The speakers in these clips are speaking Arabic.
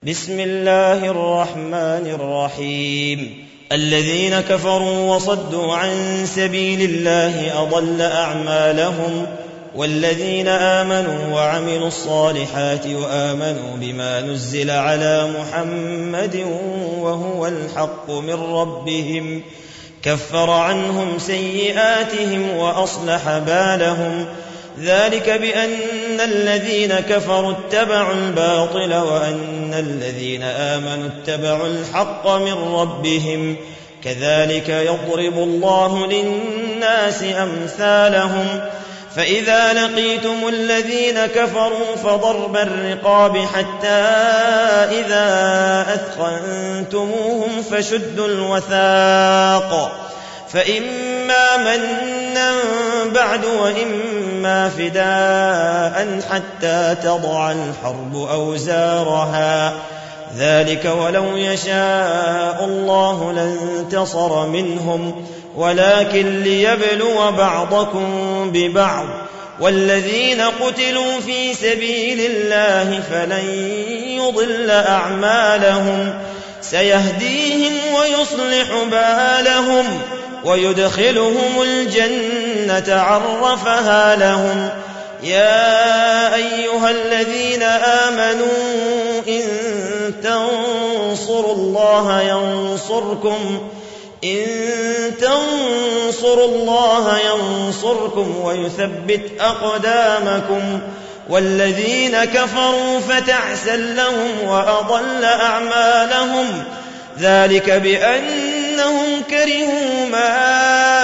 بسم الله الرحمن الرحيم. الذين كفروا وصدوا عن سبيل الله أضل أعمالهم، والذين آمنوا وعملوا الصالحات وآمنوا بما نزل على محمد وهو الحق من ربهم كفر عنهم سيئاتهم وأصلح بالهم، ذلك بأن الذين كفروا اتبعوا الباطل وأن الذين آمنوا اتبعوا الحق من ربهم، كذلك يضرب الله للناس أمثالهم. فإذا لقيتم الذين كفروا فضرب الرقاب حتى إذا أثخنتموهم فشدوا الوثاق، فإما منا بعد وإما فداء حتى تضع الحرب أوزارها، ذلك ولو يشاء الله لانتصر منهم ولكن ليبلو بعضكم ببعض، والذين قتلوا في سبيل الله فلن يضل أعمالهم، سيهديهم ويصلح بالهم ويدخلهم الجنة عرفها لهم. يا أيها الذين آمنوا إن تنصروا الله ينصركم ويثبت أقدامكم، والذين كفروا فتعسا لهم وأضل أعمالهم، ذلك بأنهم كرهوا ما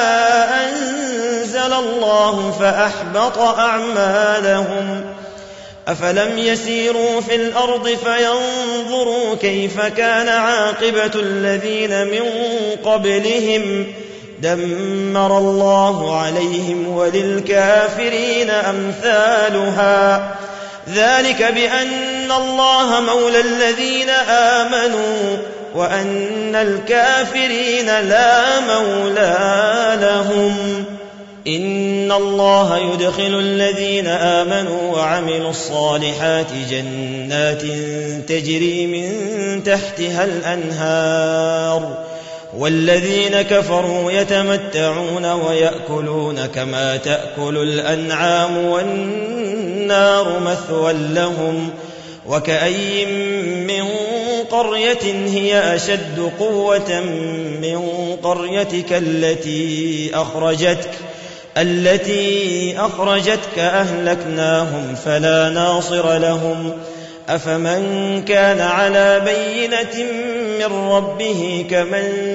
أنزل الله فأحبط أعمالهم. أفلم يسيروا في الأرض فينظروا كيف كان عاقبة الذين من قبلهم، دمر الله عليهم وللكافرين أمثالها، ذلك بأن الله مولى الذين آمنوا وأن الكافرين لا مولى لهم. إن الله يدخل الذين آمنوا وعملوا الصالحات جنات تجري من تحتها الأنهار، والذين كفروا يتمتعون ويأكلون كما تأكل الأنعام والنار مثوى لهم. وكأي من قرية هي أشد قوة من قريتك التي أخرجتك أهلكناهم فلا ناصر لهم. أفمن كان على بينة من ربه كمن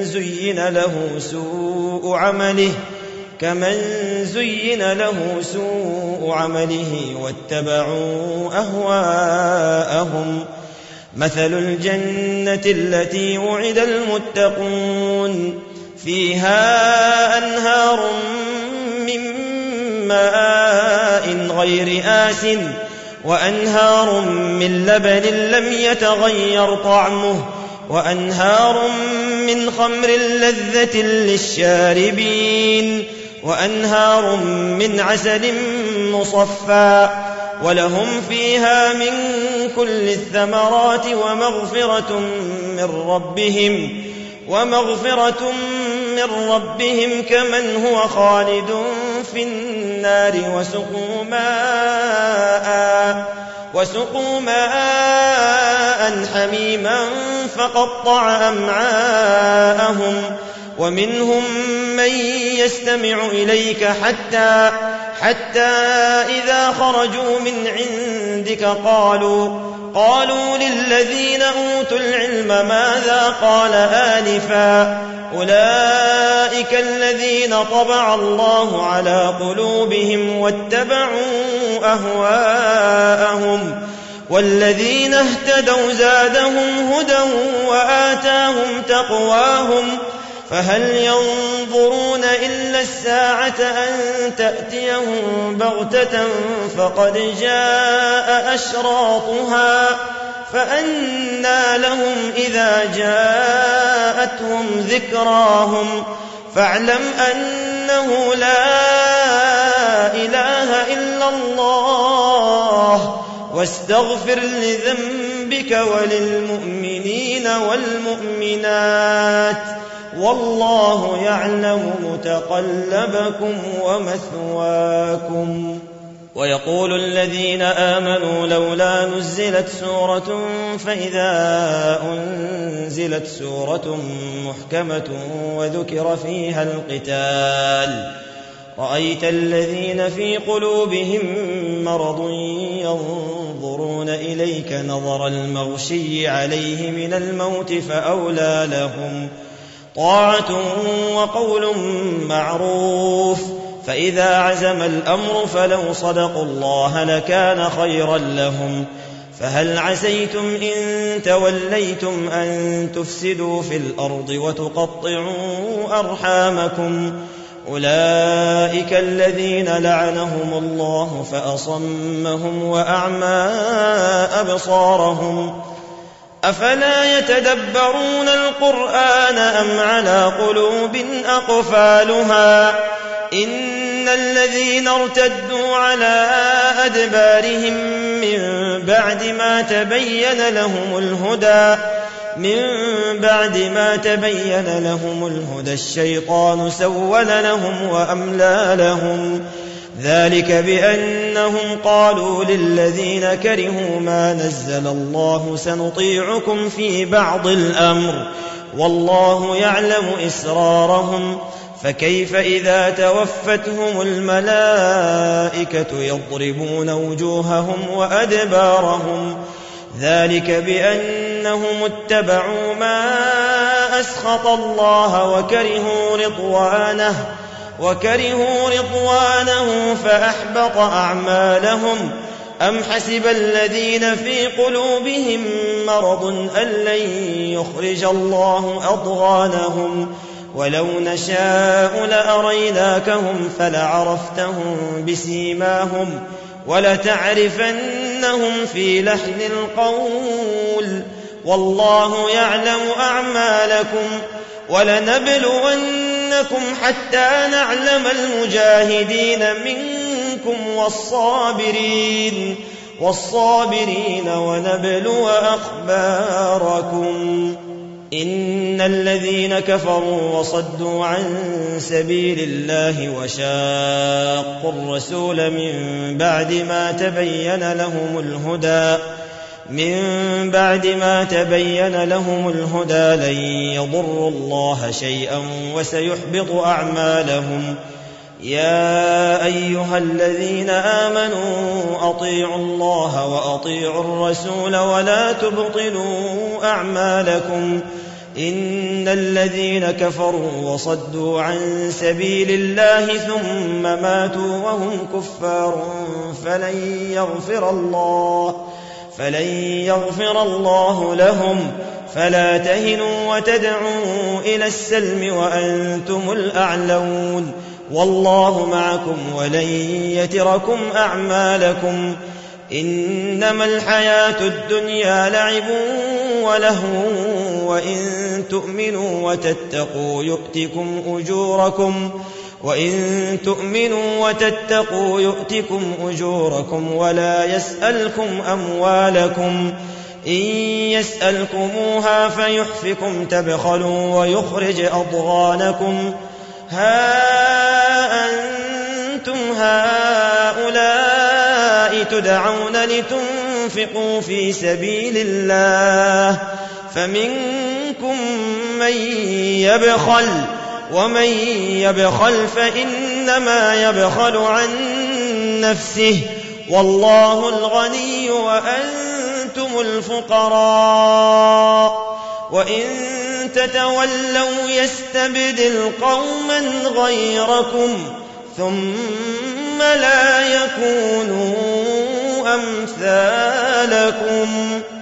زين له سوء عمله واتبعوا أهواءهم. مثل الجنة التي وعد المتقون فيها أنهار من ماء غير آسن وأنهار من لبن لم يتغير طعمه وأنهار من خمر لذة للشاربين وأنهار من عسل مصفى، ولهم فيها من كل الثمرات ومغفرة من ربهم كمن هو خالد في النار وسقوا ماء حميما فقطع أمعاءهم. ومنهم من يستمع إليك حتى إذا خرجوا من عندك قالوا للذين أوتوا العلم ماذا قال آنفا، أولئك الذين طبع الله على قلوبهم واتبعوا أهواءهم، والذين اهتدوا زادهم هدى وآتاهم تقواهم. فهل ينظرون إلا الساعة أن تأتيهم بغتة فقد جاء أشراطها، فأنى لهم إذا جاءتهم ذكراهم. فاعلم أنه لا إله إلا الله واستغفر لذنبك بك وللمؤمنين والمؤمنات والله يعلم متقلبكم ومثواكم. ويقول الذين آمنوا لولا نزلت سورة فإذا أنزلت سورة محكمة وذكر فيها القتال رأيت الذين في قلوبهم مرض ينظرون إليك نظر المغشي عليه من الموت فأولى لهم طاعة وقول معروف فإذا عزم الأمر فلو صدقوا الله لكان خيرا لهم فهل عسيتم إن توليتم أن تفسدوا في الأرض وتقطعوا أرحامكم أولئك الذين لعنهم الله فأصمهم وأعمى أبصارهم أفلا يتدبرون القرآن أم على قلوب أقفالها إن الذين ارتدوا على أدبارهم من بعد ما تبين لهم الهدى الشيطان سول لهم وأملى لهم ذلك بأنهم قالوا للذين كرهوا ما نزل الله سنطيعكم في بعض الأمر والله يعلم إسرارهم فكيف إذا توفتهم الملائكة يضربون وجوههم وأدبارهم ذلك بأنهم اتبعوا ما أسخط الله وكرهوا رضوانه فأحبط أعمالهم أم حسب الذين في قلوبهم مرض أن لن يخرج الله أضغانهم ولو نشاء لأريناكهم فلعرفتهم بسيماهم ولتعرفنهم في لحن القول والله يعلم أعمالكم ولنبلونكم حتى نعلم المجاهدين منكم والصابرين ونبلو أخباركم إن الذين كفروا وصدوا عن سبيل الله وشاقوا الرسول من بعد ما تبين لهم الهدى لن يضروا الله شيئا وسيحبط أعمالهم يا أيها الذين آمنوا أطيعوا الله وأطيعوا الرسول ولا تبطلوا أعمالكم إن الذين كفروا وصدوا عن سبيل الله ثم ماتوا وهم كفار فلن يغفر الله لهم فلا تهنوا وتدعوا إلى السلم وأنتم الأعلون والله معكم ولن يتركم أعمالكم إنما الحياة الدنيا لعب ولهو وإن تؤمنوا وتتقوا يؤتكم أجوركم ولا يسألكم أموالكم إن يسألكموها فيحفكم تبخلوا ويخرج أضغانكم ها أنتم هؤلاء تدعون لتنفقوا في سبيل الله فمنكم من يبخل ومن يبخل فإنما يبخل عن نفسه والله الغني وأنتم الفقراء وإن تتولوا يستبدل قوما غيركم ثم لا يكونوا أمثالكم